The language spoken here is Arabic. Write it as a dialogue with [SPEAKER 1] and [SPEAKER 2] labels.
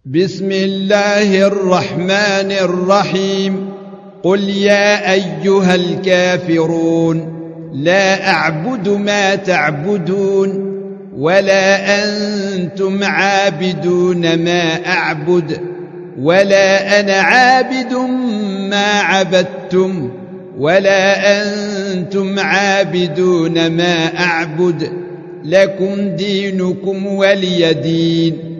[SPEAKER 1] بسم الله الرحمن الرحيم. قل يا أيها الكافرون لا أعبد ما تعبدون ولا أنتم عابدون ما أعبد ولا أنا عابد ما عبدتم ولا أنتم عابدون ما أعبد لكم دينكم ولي دين.